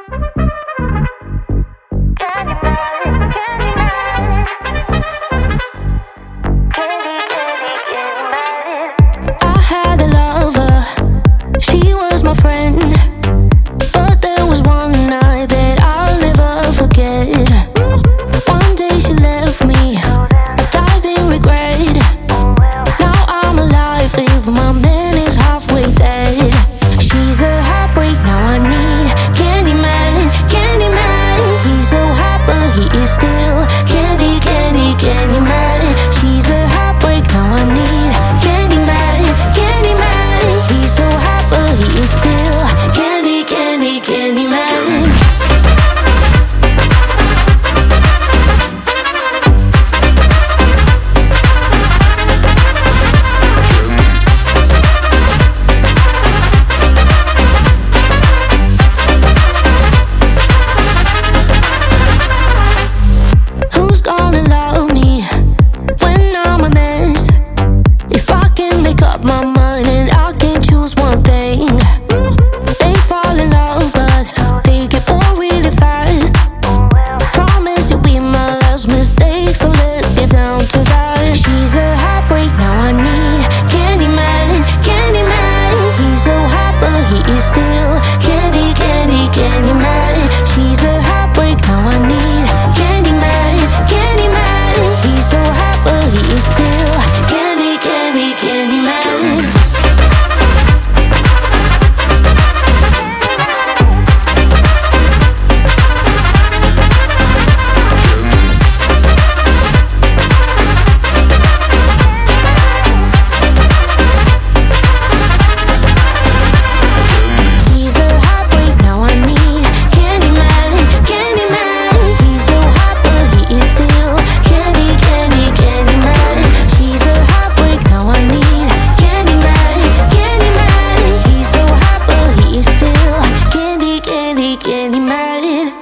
I had a lover, she was my friend, but there was one night that I'll never forget. One day she left me, a diving regret. Now I'm alive if my man is halfway dead. She's a heartbreak, now I need Candyman, Candyman. He's so hot but he is still Candyman. She's a heartbreak, now I need Candyman, Candyman. He's so hot but he is still Candyman. Who's gonna love me when I'm a mess? If I can make up my mind and I can choose one thing. They fall in love but they get bored really fast. Promise you'll be my last mistake, so let's get down to that. She's a heartbreak, now I need Candyman, Candyman. He's so hot but he is still Candyman. She's a heartbreak, now I need Candyman, Candyman. He's so hot but he is still Candyman. He's a heartbreak, now I need Candyman, Candyman. He's so hot but he is still Candyman. She's a heartbreak, now I need Candyman, Candyman. He's so hot but he is still Candyman.